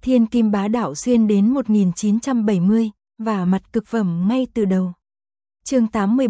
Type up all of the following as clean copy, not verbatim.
Thiên kim bá đạo xuyên đến 1970, và mặt cực phẩm ngay từ đầu. Chương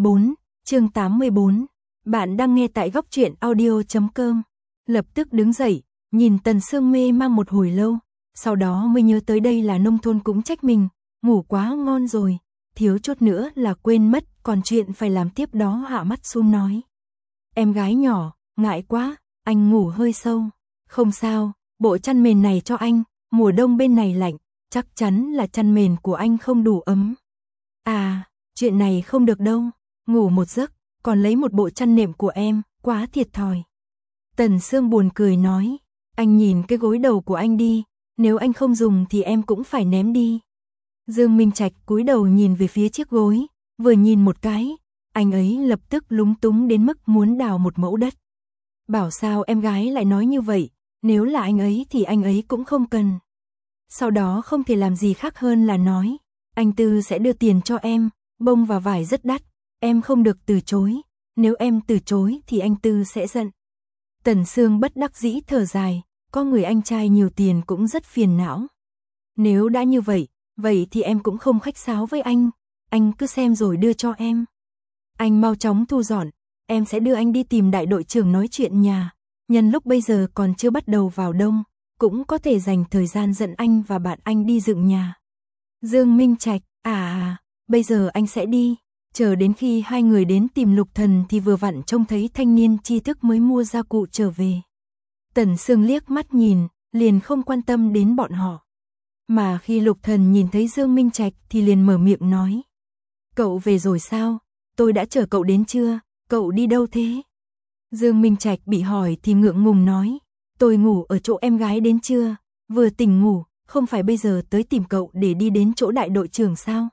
84. Bạn đang nghe tại góc truyện audio.com. Lập tức đứng dậy, nhìn Tần Sương mê mang một hồi lâu, sau đó mới nhớ tới đây là nông thôn cũng trách mình, ngủ quá ngon rồi, thiếu chút nữa là quên mất, còn chuyện phải làm tiếp đó hạ mắt xuống nói. Em gái nhỏ, ngại quá, anh ngủ hơi sâu. Không sao, bộ chăn mền này cho anh, mùa đông bên này lạnh, chắc chắn là chăn mền của anh không đủ ấm. À, chuyện này không được đâu, ngủ một giấc, còn lấy một bộ chăn nệm của em, quá thiệt thòi. Tần Sương buồn cười nói, anh nhìn cái gối đầu của anh đi, nếu anh không dùng thì em cũng phải ném đi. Dương Minh Trạch cúi đầu nhìn về phía chiếc gối, vừa nhìn một cái, anh ấy lập tức lúng túng đến mức muốn đào một mẫu đất. Bảo sao em gái lại nói như vậy, nếu là anh ấy thì anh ấy cũng không cần. Sau đó không thể làm gì khác hơn là nói, anh Tư sẽ đưa tiền cho em, bông và vải rất đắt, em không được từ chối, nếu em từ chối thì anh Tư sẽ giận. Tần Sương bất đắc dĩ thở dài, có người anh trai nhiều tiền cũng rất phiền não. Nếu đã như vậy, vậy thì em cũng không khách sáo với anh cứ xem rồi đưa cho em. Anh mau chóng thu dọn, em sẽ đưa anh đi tìm đại đội trưởng nói chuyện nhà, nhân lúc bây giờ còn chưa bắt đầu vào đông, cũng có thể dành thời gian dẫn anh và bạn anh đi dựng nhà. Dương Minh Trạch, bây giờ anh sẽ đi, chờ đến khi hai người đến tìm Lục Thần thì vừa vặn trông thấy thanh niên tri thức mới mua gia cụ trở về. Tần Sương liếc mắt nhìn, liền không quan tâm đến bọn họ. Mà khi Lục Thần nhìn thấy Dương Minh Trạch thì liền mở miệng nói. Cậu về rồi sao? Tôi đã chở cậu đến chưa? Cậu đi đâu thế? Dương Minh Trạch bị hỏi thì ngượng ngùng nói. Tôi ngủ ở chỗ em gái đến trưa, vừa tỉnh ngủ, không phải bây giờ tới tìm cậu để đi đến chỗ đại đội trưởng sao?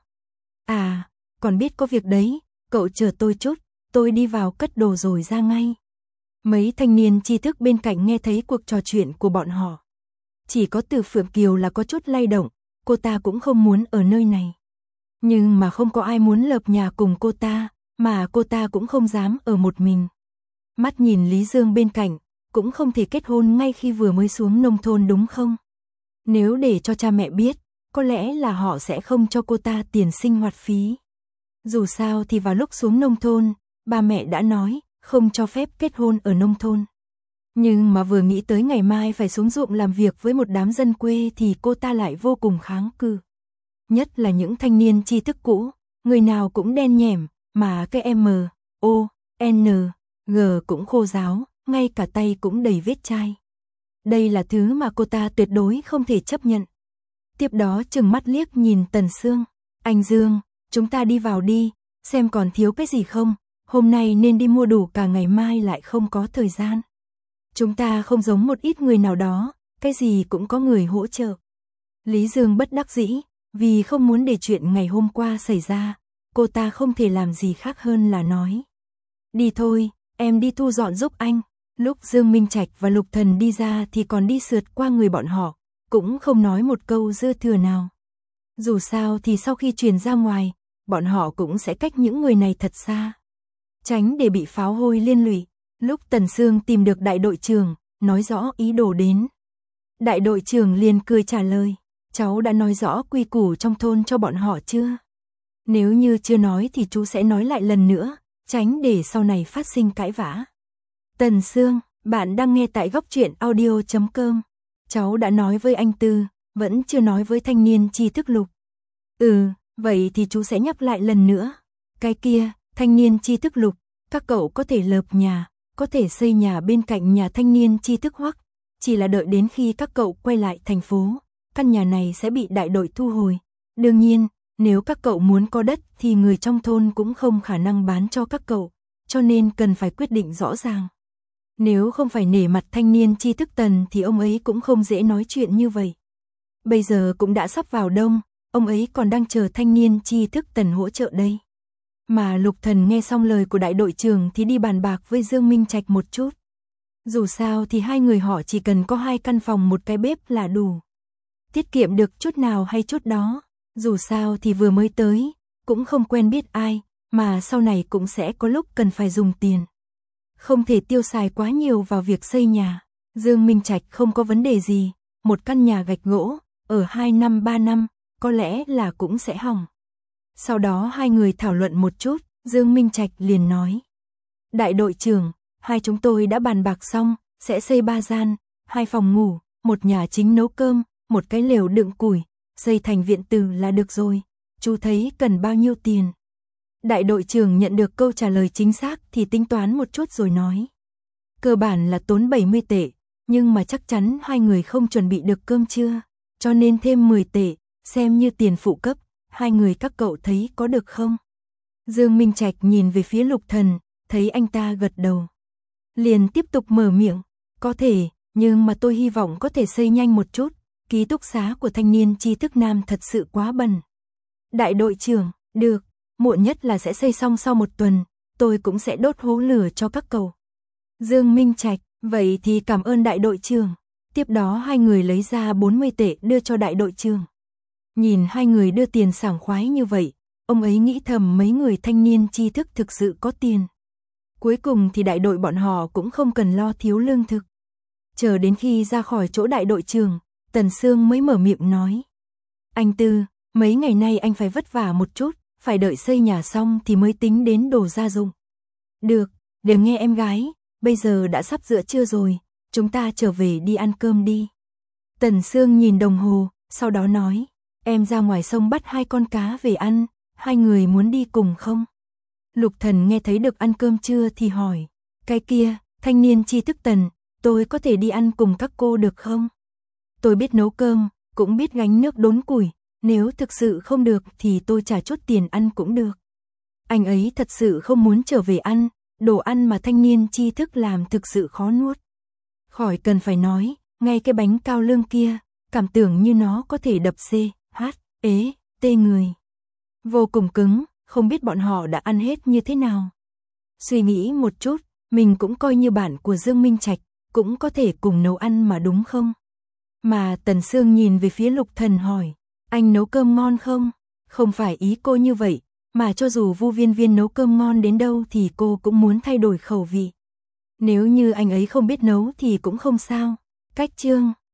À, còn biết có việc đấy, cậu chờ tôi chút, tôi đi vào cất đồ rồi ra ngay. Mấy thanh niên tri thức bên cạnh nghe thấy cuộc trò chuyện của bọn họ. Chỉ có Từ Phượng Kiều là có chút lay động, cô ta cũng không muốn ở nơi này. Nhưng mà không có ai muốn lợp nhà cùng cô ta, mà cô ta cũng không dám ở một mình. Mắt nhìn Lý Dương bên cạnh, cũng không thể kết hôn ngay khi vừa mới xuống nông thôn đúng không? Nếu để cho cha mẹ biết, có lẽ là họ sẽ không cho cô ta tiền sinh hoạt phí. Dù sao thì vào lúc xuống nông thôn, ba mẹ đã nói, không cho phép kết hôn ở nông thôn. Nhưng mà vừa nghĩ tới ngày mai phải xuống ruộng làm việc với một đám dân quê thì cô ta lại vô cùng kháng cự. Nhất là những thanh niên tri thức cũ, người nào cũng đen nhẻm, mà cái M.O.N.G cũng khô ráo, ngay cả tay cũng đầy vết chai. Đây là thứ mà cô ta tuyệt đối không thể chấp nhận. Tiếp đó trừng mắt liếc nhìn Tần Sương. Anh Dương, chúng ta đi vào đi, xem còn thiếu cái gì không, hôm nay nên đi mua đủ cả ngày mai lại không có thời gian. Chúng ta không giống một ít người nào đó, cái gì cũng có người hỗ trợ. Lý Dương bất đắc dĩ, vì không muốn để chuyện ngày hôm qua xảy ra, cô ta không thể làm gì khác hơn là nói. Đi thôi, em đi thu dọn giúp anh. Lúc Dương Minh Trạch và Lục Thần đi ra thì còn đi sượt qua người bọn họ, cũng không nói một câu dư thừa nào. Dù sao thì sau khi truyền ra ngoài, bọn họ cũng sẽ cách những người này thật xa, tránh để bị pháo hôi liên lụy. Lúc Tần Sương tìm được đại đội trưởng, nói rõ ý đồ đến. Đại đội trưởng liền cười trả lời, cháu đã nói rõ quy củ trong thôn cho bọn họ chưa? Nếu như chưa nói thì chú sẽ nói lại lần nữa, tránh để sau này phát sinh cãi vã. Tần Sương, bạn đang nghe tại góc truyện audio.com. Cháu đã nói với anh Tư, vẫn chưa nói với thanh niên tri thức Lục. Vậy thì chú sẽ nhắc lại lần nữa. Cái kia, thanh niên tri thức Lục, các cậu có thể lợp nhà, có thể xây nhà bên cạnh nhà thanh niên tri thức Hoắc, chỉ là đợi đến khi các cậu quay lại thành phố, căn nhà này sẽ bị đại đội thu hồi. Đương nhiên, nếu các cậu muốn có đất thì người trong thôn cũng không khả năng bán cho các cậu, cho nên cần phải quyết định rõ ràng. Nếu không phải nể mặt thanh niên tri thức Tần thì ông ấy cũng không dễ nói chuyện như vậy. Bây giờ cũng đã sắp vào đông, ông ấy còn đang chờ thanh niên tri thức Tần hỗ trợ đây. Mà Lục Thần nghe xong lời của đại đội trưởng thì đi bàn bạc với Dương Minh Trạch một chút. Dù sao thì hai người họ chỉ cần có 2 căn phòng một cái bếp là đủ. Tiết kiệm được chút nào hay chút đó. Dù sao thì vừa mới tới, cũng không quen biết ai, mà sau này cũng sẽ có lúc cần phải dùng tiền. Không thể tiêu xài quá nhiều vào việc xây nhà. Dương Minh Trạch không có vấn đề gì, một căn nhà gạch gỗ, ở 2 năm 3 năm, có lẽ là cũng sẽ hỏng. Sau đó hai người thảo luận một chút, Dương Minh Trạch liền nói. Đại đội trưởng, hai chúng tôi đã bàn bạc xong, sẽ xây 3 gian, 2 phòng ngủ, một nhà chính nấu cơm, một cái lều đựng củi, xây thành viện tử là được rồi. Chú thấy cần bao nhiêu tiền? Đại đội trưởng nhận được câu trả lời chính xác thì tính toán một chút rồi nói. Cơ bản là tốn 70 tệ, nhưng mà chắc chắn hai người không chuẩn bị được cơm trưa, cho nên thêm 10 tệ, xem như tiền phụ cấp, hai người các cậu thấy có được không? Dương Minh Trạch nhìn về phía Lục Thần, thấy anh ta gật đầu. Liền tiếp tục mở miệng, có thể, nhưng mà tôi hy vọng có thể xây nhanh một chút, ký túc xá của thanh niên tri thức nam thật sự quá bẩn. Đại đội trưởng, được, muộn nhất là sẽ xây xong sau 1 tuần, tôi cũng sẽ đốt hố lửa cho các cậu. Dương Minh Trạch, vậy thì cảm ơn đại đội trưởng. Tiếp đó hai người lấy ra 40 tệ đưa cho đại đội trưởng. Nhìn hai người đưa tiền sảng khoái như vậy, ông ấy nghĩ thầm mấy người thanh niên tri thức thực sự có tiền. Cuối cùng thì đại đội bọn họ cũng không cần lo thiếu lương thực. Chờ đến khi ra khỏi chỗ đại đội trưởng, Tần Sương mới mở miệng nói. Anh Tư, mấy ngày nay anh phải vất vả một chút, phải đợi xây nhà xong thì mới tính đến đồ gia dụng. Được, để nghe em gái, bây giờ đã sắp giữa trưa rồi, chúng ta trở về đi ăn cơm đi. Tần Sương nhìn đồng hồ, sau đó nói, em ra ngoài sông bắt 2 con cá về ăn, hai người muốn đi cùng không? Lục Thần nghe thấy được ăn cơm trưa thì hỏi, cái kia, thanh niên tri thức Tần, tôi có thể đi ăn cùng các cô được không? Tôi biết nấu cơm, cũng biết gánh nước đốn củi, nếu thực sự không được thì tôi trả chút tiền ăn cũng được. Anh ấy thật sự không muốn trở về ăn, đồ ăn mà thanh niên tri thức làm thực sự khó nuốt. Khỏi cần phải nói, ngay cái bánh cao lương kia, cảm tưởng như nó có thể đập tê người. Vô cùng cứng, không biết bọn họ đã ăn hết như thế nào. Suy nghĩ một chút, mình cũng coi như bạn của Dương Minh Trạch, cũng có thể cùng nấu ăn mà đúng không? Mà Tần Sương nhìn về phía Lục Thần hỏi, anh nấu cơm ngon không? Không phải ý cô như vậy, mà cho dù Vu Viên Viên nấu cơm ngon đến đâu thì cô cũng muốn thay đổi khẩu vị. Nếu như anh ấy không biết nấu thì cũng không sao. Cách chương